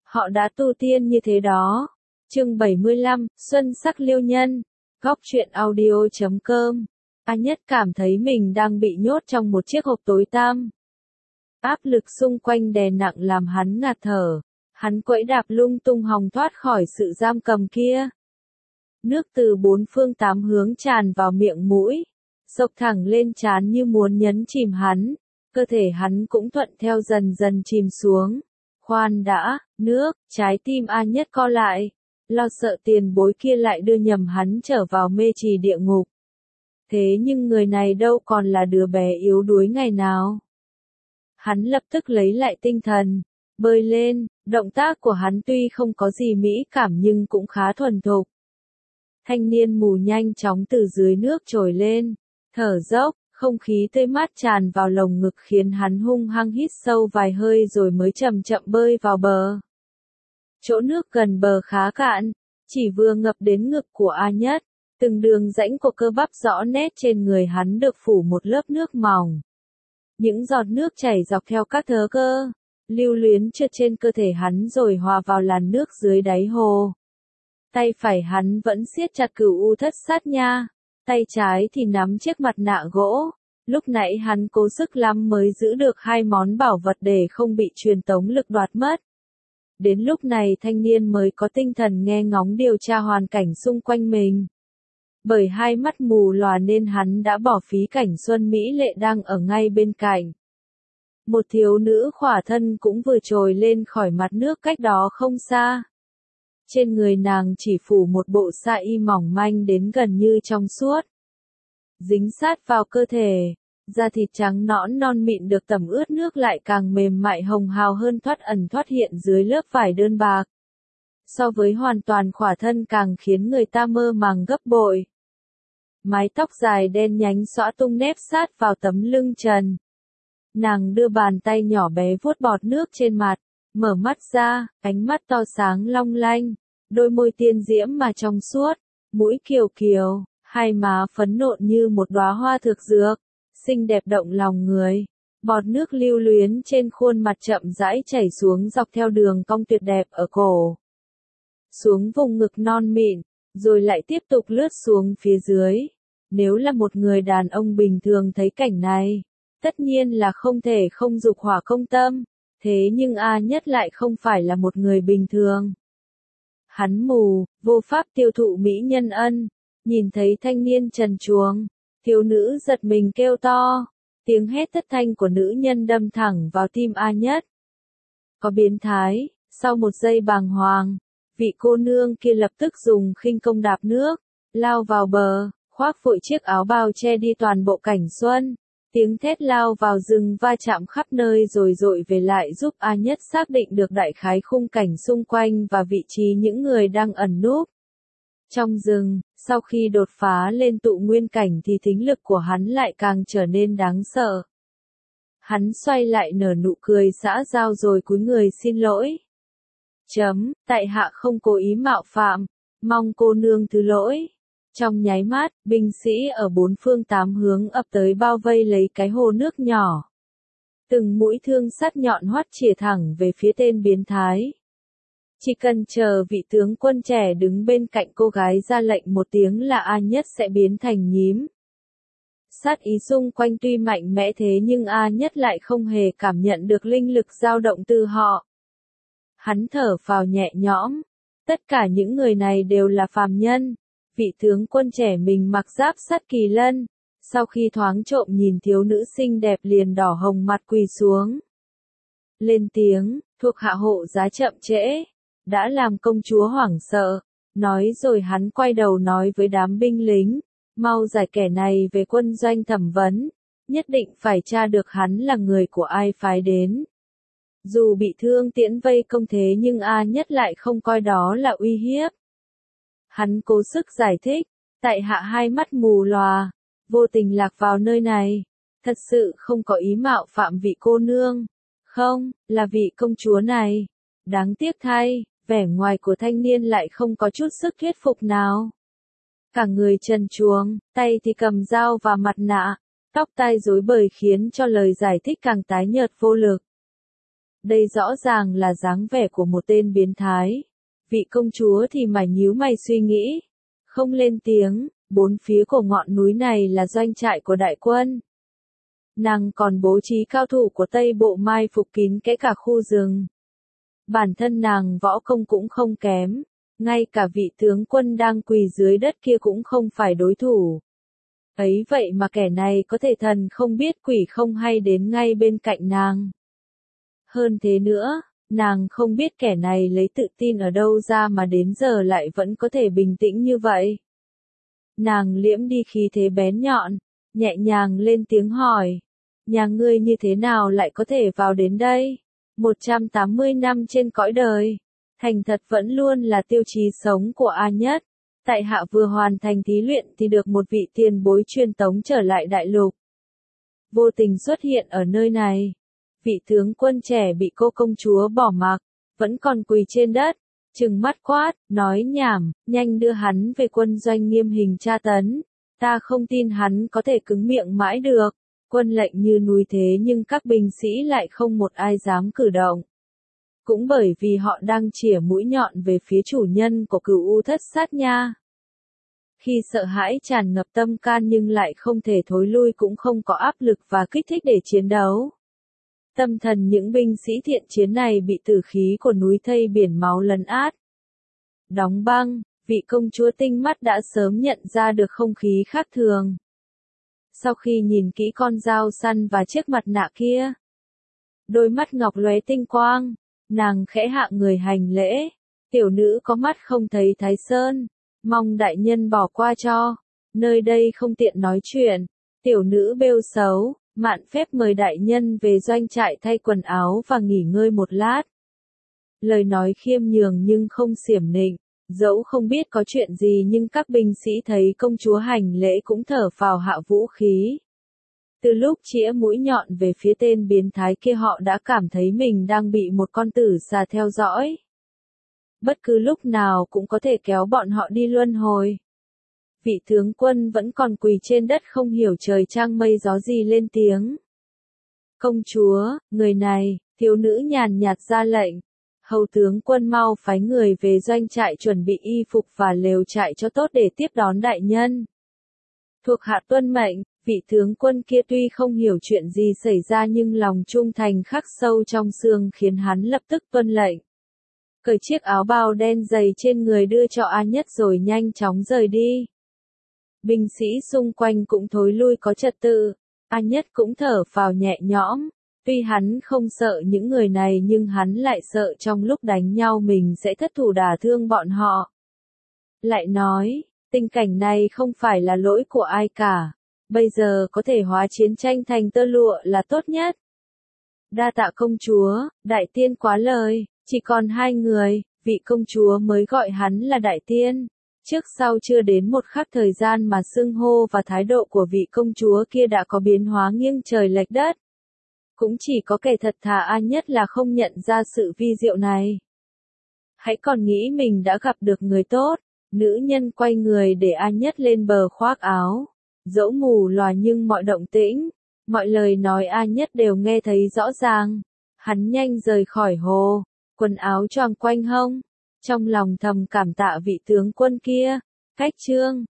Họ đã tu tiên như thế đó. Chương 75, Xuân sắc liêu nhân. Góc truyện audio.com. A Nhất cảm thấy mình đang bị nhốt trong một chiếc hộp tối tăm. Áp lực xung quanh đè nặng làm hắn ngạt thở. Hắn quẫy đạp lung tung hòng thoát khỏi sự giam cầm kia. Nước từ bốn phương tám hướng tràn vào miệng mũi, xộc thẳng lên trán như muốn nhấn chìm hắn. Cơ thể hắn cũng thuận theo dần dần chìm xuống. Khoan đã, nước, trái tim A Nhất co lại. Lo sợ tiền bối kia lại đưa nhầm hắn trở vào mê trì địa ngục. Thế nhưng người này đâu còn là đứa bé yếu đuối ngày nào. Hắn lập tức lấy lại tinh thần, bơi lên, động tác của hắn tuy không có gì mỹ cảm nhưng cũng khá thuần thục. Thanh niên mù nhanh chóng từ dưới nước trồi lên, thở dốc, không khí tươi mát tràn vào lồng ngực khiến hắn hung hăng hít sâu vài hơi rồi mới chậm chậm bơi vào bờ. Chỗ nước gần bờ khá cạn, chỉ vừa ngập đến ngực của A Nhất, từng đường rãnh của cơ bắp rõ nét trên người hắn được phủ một lớp nước mỏng. Những giọt nước chảy dọc theo các thớ cơ, lưu luyến trượt trên cơ thể hắn rồi hòa vào làn nước dưới đáy hồ. Tay phải hắn vẫn siết chặt cửu u thất sát nha, tay trái thì nắm chiếc mặt nạ gỗ. Lúc nãy hắn cố sức lắm mới giữ được hai món bảo vật để không bị truyền tống lực đoạt mất. Đến lúc này thanh niên mới có tinh thần nghe ngóng điều tra hoàn cảnh xung quanh mình. Bởi hai mắt mù lòa nên hắn đã bỏ phí cảnh xuân mỹ lệ đang ở ngay bên cạnh. Một thiếu nữ khỏa thân cũng vừa trồi lên khỏi mặt nước cách đó không xa. Trên người nàng chỉ phủ một bộ sa y mỏng manh đến gần như trong suốt. Dính sát vào cơ thể, da thịt trắng nõn non mịn được tẩm ướt nước lại càng mềm mại hồng hào hơn thoát ẩn thoát hiện dưới lớp vải đơn bạc. So với hoàn toàn khỏa thân càng khiến người ta mơ màng gấp bội. Mái tóc dài đen nhánh xõa tung nếp sát vào tấm lưng trần. Nàng đưa bàn tay nhỏ bé vuốt bọt nước trên mặt, mở mắt ra, ánh mắt to sáng long lanh, đôi môi tiên diễm mà trong suốt, mũi kiều kiều, hai má phấn nộn như một đóa hoa thực dược, xinh đẹp động lòng người. Bọt nước lưu luyến trên khuôn mặt chậm rãi chảy xuống dọc theo đường cong tuyệt đẹp ở cổ. Xuống vùng ngực non mịn, rồi lại tiếp tục lướt xuống phía dưới. Nếu là một người đàn ông bình thường thấy cảnh này, tất nhiên là không thể không dục hỏa công tâm, thế nhưng A Nhất lại không phải là một người bình thường. Hắn mù, vô pháp tiêu thụ mỹ nhân ân, nhìn thấy thanh niên trần truồng, thiếu nữ giật mình kêu to, tiếng hét thất thanh của nữ nhân đâm thẳng vào tim A Nhất. Có biến thái, sau một giây bàng hoàng, vị cô nương kia lập tức dùng khinh công đạp nước, lao vào bờ, khoác vội chiếc áo bào che đi toàn bộ cảnh xuân. Tiếng thét lao vào rừng va chạm khắp nơi rồi dội về lại giúp A Nhất xác định được đại khái khung cảnh xung quanh và vị trí những người đang ẩn núp. Trong rừng, sau khi đột phá lên tụ nguyên cảnh thì thính lực của hắn lại càng trở nên đáng sợ. Hắn xoay lại nở nụ cười xã giao rồi cúi người xin lỗi. Tại hạ không cố ý mạo phạm, mong cô nương thứ lỗi. Trong nháy mắt, binh sĩ ở bốn phương tám hướng ập tới bao vây lấy cái hồ nước nhỏ. Từng mũi thương sắt nhọn hoắt chĩa thẳng về phía tên biến thái. Chỉ cần chờ vị tướng quân trẻ đứng bên cạnh cô gái ra lệnh một tiếng là A Nhất sẽ biến thành nhím. Sát ý xung quanh tuy mạnh mẽ thế nhưng A Nhất lại không hề cảm nhận được linh lực dao động từ họ. Hắn thở phào nhẹ nhõm. Tất cả những người này đều là phàm nhân. Vị tướng quân trẻ mình mặc giáp sắt kỳ lân, sau khi thoáng trộm nhìn thiếu nữ xinh đẹp liền đỏ hồng mặt quỳ xuống. Lên tiếng, thuộc hạ hộ giá chậm trễ, đã làm công chúa hoảng sợ, nói rồi hắn quay đầu nói với đám binh lính, mau giải kẻ này về quân doanh thẩm vấn, nhất định phải tra được hắn là người của ai phái đến. Dù bị thương tiễn vây công thế nhưng A Nhất lại không coi đó là uy hiếp. Hắn cố sức giải thích, tại hạ hai mắt mù lòa, vô tình lạc vào nơi này, thật sự không có ý mạo phạm vị cô nương, không, là vị công chúa này. Đáng tiếc thay, vẻ ngoài của thanh niên lại không có chút sức thuyết phục nào. Cả người trần truồng, tay thì cầm dao và mặt nạ, tóc tai rối bời khiến cho lời giải thích càng tái nhợt vô lực. Đây rõ ràng là dáng vẻ của một tên biến thái. Vị công chúa thì mải nhíu mày suy nghĩ. Không lên tiếng, bốn phía của ngọn núi này là doanh trại của đại quân. Nàng còn bố trí cao thủ của Tây Bộ mai phục kín kẽ cả khu rừng. Bản thân nàng võ công cũng không kém, ngay cả vị tướng quân đang quỳ dưới đất kia cũng không phải đối thủ. Ấy vậy mà kẻ này có thể thần không biết quỷ không hay đến ngay bên cạnh nàng. Hơn thế nữa, nàng không biết kẻ này lấy tự tin ở đâu ra mà đến giờ lại vẫn có thể bình tĩnh như vậy. Nàng liễm đi khí thế bén nhọn, nhẹ nhàng lên tiếng hỏi. Nhà ngươi như thế nào lại có thể vào đến đây? 180 năm trên cõi đời. Thành thật vẫn luôn là tiêu chí sống của A Nhất. Tại hạ vừa hoàn thành thí luyện thì được một vị tiền bối truyền tống trở lại đại lục. Vô tình xuất hiện ở nơi này. Vị tướng quân trẻ bị cô công chúa bỏ mặc, vẫn còn quỳ trên đất, trừng mắt quát, nói nhảm, nhanh đưa hắn về quân doanh nghiêm hình tra tấn. Ta không tin hắn có thể cứng miệng mãi được. Quân lệnh như núi thế nhưng các binh sĩ lại không một ai dám cử động. Cũng bởi vì họ đang chĩa mũi nhọn về phía chủ nhân của Cửu U Thất Sát Nha. Khi sợ hãi tràn ngập tâm can nhưng lại không thể thối lui cũng không có áp lực và kích thích để chiến đấu. Tâm thần những binh sĩ thiện chiến này bị tử khí của núi thây biển máu lấn át. Đóng băng, vị công chúa tinh mắt đã sớm nhận ra được không khí khác thường. Sau khi nhìn kỹ con dao săn và chiếc mặt nạ kia, đôi mắt ngọc lóe tinh quang, nàng khẽ hạ người hành lễ. Tiểu nữ có mắt không thấy Thái Sơn, mong đại nhân bỏ qua cho, nơi đây không tiện nói chuyện. Tiểu nữ bêu xấu, mạn phép mời đại nhân về doanh trại thay quần áo và nghỉ ngơi một lát. Lời nói khiêm nhường nhưng không xiểm nịnh, dẫu không biết có chuyện gì nhưng các binh sĩ thấy công chúa hành lễ cũng thở phào hạ vũ khí. Từ lúc chĩa mũi nhọn về phía tên biến thái kia họ đã cảm thấy mình đang bị một con tử xà theo dõi. Bất cứ lúc nào cũng có thể kéo bọn họ đi luân hồi. Vị tướng quân vẫn còn quỳ trên đất không hiểu trời trăng mây gió gì lên tiếng. Công chúa, người này, thiếu nữ nhàn nhạt ra lệnh. Hầu tướng quân mau phái người về doanh trại chuẩn bị y phục và lều trại cho tốt để tiếp đón đại nhân. Thuộc hạ tuân mệnh, vị tướng quân kia tuy không hiểu chuyện gì xảy ra nhưng lòng trung thành khắc sâu trong xương khiến hắn lập tức tuân lệnh. Cởi chiếc áo bào đen dày trên người đưa cho A Nhất rồi nhanh chóng rời đi. Binh sĩ xung quanh cũng thối lui có trật tự, A Nhất cũng thở phào nhẹ nhõm. Tuy hắn không sợ những người này nhưng hắn lại sợ trong lúc đánh nhau mình sẽ thất thủ đả thương bọn họ. Lại nói, tình cảnh này không phải là lỗi của ai cả. Bây giờ có thể hóa chiến tranh thành tơ lụa là tốt nhất. Đa tạ công chúa, đại tiên quá lời, chỉ còn hai người, vị công chúa mới gọi hắn là đại tiên. Trước sau chưa đến một khắc thời gian mà xưng hô và thái độ của vị công chúa kia đã có biến hóa nghiêng trời lệch đất. Cũng chỉ có kẻ thật thà A Nhất là không nhận ra sự vi diệu này. Hãy còn nghĩ mình đã gặp được người tốt, nữ nhân quay người để A Nhất lên bờ khoác áo. Dẫu mù lòa nhưng mọi động tĩnh, mọi lời nói A Nhất đều nghe thấy rõ ràng. Hắn nhanh rời khỏi hồ, quần áo choàng quanh hông. Trong lòng thầm cảm tạ vị tướng quân kia. Cách chương